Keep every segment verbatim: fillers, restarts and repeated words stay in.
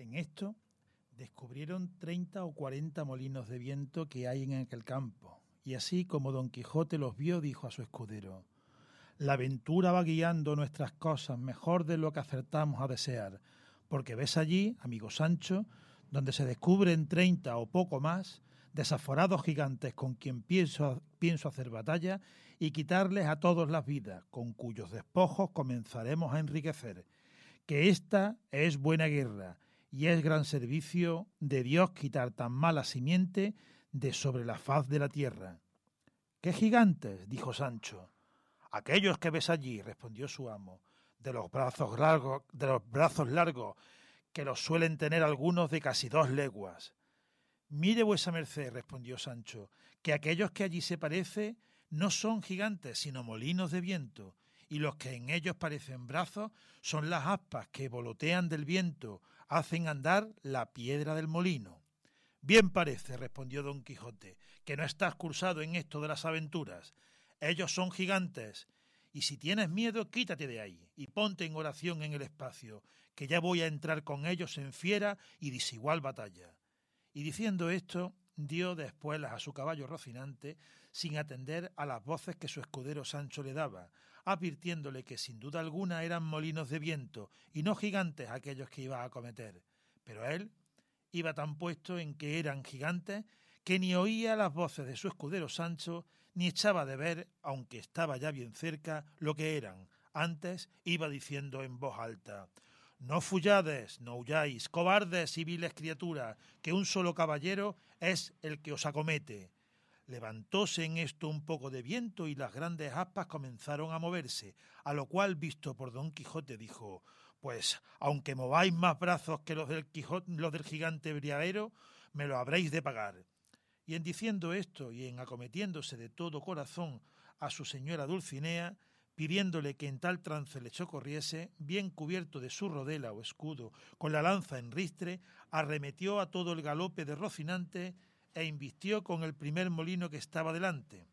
En esto descubrieron treinta o cuarenta molinos de viento que hay en aquel campo, y así como Don Quijote los vio, dijo a su escudero: la aventura va guiando nuestras cosas mejor de lo que acertamos a desear, porque ves allí, amigo Sancho, donde se descubren treinta o poco más desaforados gigantes con quien pienso, pienso hacer batalla y quitarles a todos las vidas, con cuyos despojos comenzaremos a enriquecer, que esta es buena guerra y es gran servicio de Dios quitar tan mala simiente de sobre la faz de la tierra. ¿Qué gigantes?, dijo Sancho. Aquellos que ves allí, respondió su amo, de los brazos largos, de los brazos largos, que los suelen tener algunos de casi dos leguas. Mire vuesa merced, respondió Sancho, que aquellos que allí se parece no son gigantes, sino molinos de viento, y los que en ellos parecen brazos son las aspas que volotean del viento, hacen andar la piedra del molino. Bien parece, respondió Don Quijote, que no estás cursado en esto de las aventuras. Ellos son gigantes, y si tienes miedo, quítate de ahí, y ponte en oración en el espacio, que ya voy a entrar con ellos en fiera y desigual batalla. Y diciendo esto, dio de espuelas a su caballo Rocinante, sin atender a las voces que su escudero Sancho le daba, advirtiéndole que sin duda alguna eran molinos de viento, y no gigantes aquellos que iba a acometer. Pero él iba tan puesto en que eran gigantes, que ni oía las voces de su escudero Sancho, ni echaba de ver, aunque estaba ya bien cerca, lo que eran. Antes iba diciendo en voz alta: no fuyades, no huyáis, cobardes y viles criaturas, que un solo caballero es el que os acomete. Levantóse en esto un poco de viento y las grandes aspas comenzaron a moverse, a lo cual, visto por Don Quijote, dijo: pues, aunque mováis más brazos que los del, Quijote, los del gigante briavero, me lo habréis de pagar. Y en diciendo esto y en acometiéndose de todo corazón a su señora Dulcinea, pidiéndole que en tal trance le socorriese, bien cubierto de su rodela o escudo, con la lanza en ristre, arremetió a todo el galope de Rocinante e invistió con el primer molino que estaba delante,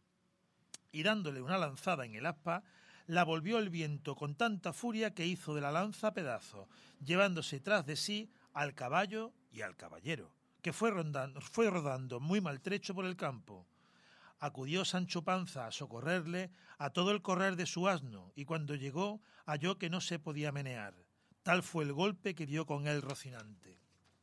y dándole una lanzada en el aspa, la volvió el viento con tanta furia que hizo de la lanza pedazos, llevándose tras de sí al caballo y al caballero, que fue rodando, fue rodando muy maltrecho por el campo. Acudió Sancho Panza a socorrerle a todo el correr de su asno, y cuando llegó halló que no se podía menear. Tal fue el golpe que dio con él Rocinante.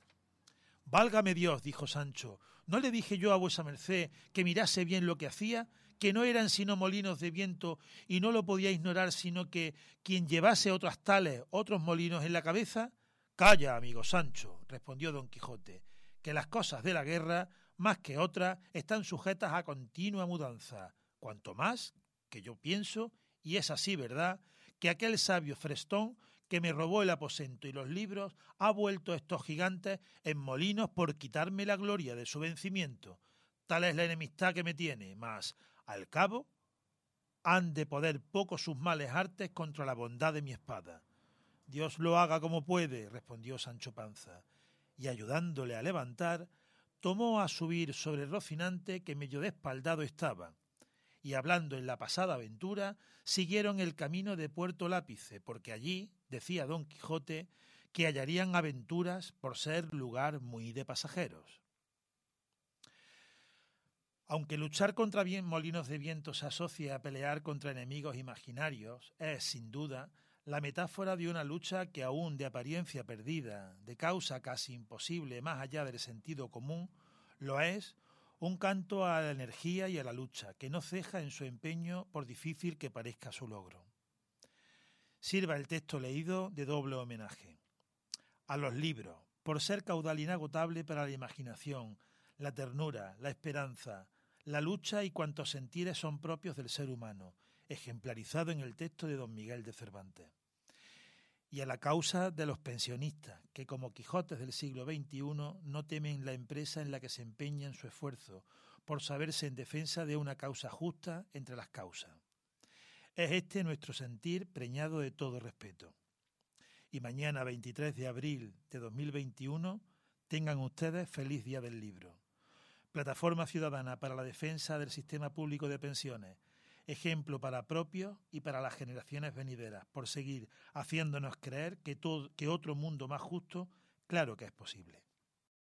Válgame Dios, dijo Sancho, ¿no le dije yo a vuesa merced que mirase bien lo que hacía? Que no eran sino molinos de viento, y no lo podía ignorar, sino que quien llevase otras tales, otros molinos en la cabeza. Calla, amigo Sancho, respondió Don Quijote, que las cosas de la guerra, más que otras, están sujetas a continua mudanza, cuanto más que yo pienso, y es así verdad, que aquel sabio Frestón, que me robó el aposento y los libros, ha vuelto a estos gigantes en molinos por quitarme la gloria de su vencimiento. Tal es la enemistad que me tiene, mas, al cabo, han de poder poco sus males artes contra la bondad de mi espada. Dios lo haga como puede, respondió Sancho Panza, y ayudándole a levantar, tomó a subir sobre Rocinante, que medio despaldado estaba, y hablando en la pasada aventura, siguieron el camino de Puerto Lápice, porque allí, decía Don Quijote, que hallarían aventuras por ser lugar muy de pasajeros. Aunque luchar contra bien molinos de viento se asocia a pelear contra enemigos imaginarios, es, sin duda, la metáfora de una lucha que aún de apariencia perdida, de causa casi imposible más allá del sentido común, lo es un canto a la energía y a la lucha, que no ceja en su empeño por difícil que parezca su logro. Sirva el texto leído de doble homenaje. A los libros, por ser caudal inagotable para la imaginación, la ternura, la esperanza, la lucha y cuantos sentires son propios del ser humano, ejemplarizado en el texto de Don Miguel de Cervantes. Y a la causa de los pensionistas, que como Quijotes del siglo veintiuno no temen la empresa en la que se empeñan su esfuerzo, por saberse en defensa de una causa justa entre las causas. Es este nuestro sentir preñado de todo respeto. Y mañana, veintitrés de abril de dos mil veintiuno, tengan ustedes feliz día del libro. Plataforma Ciudadana para la Defensa del Sistema Público de Pensiones, ejemplo para propios y para las generaciones venideras, por seguir haciéndonos creer que, todo, que otro mundo más justo Claro que es posible.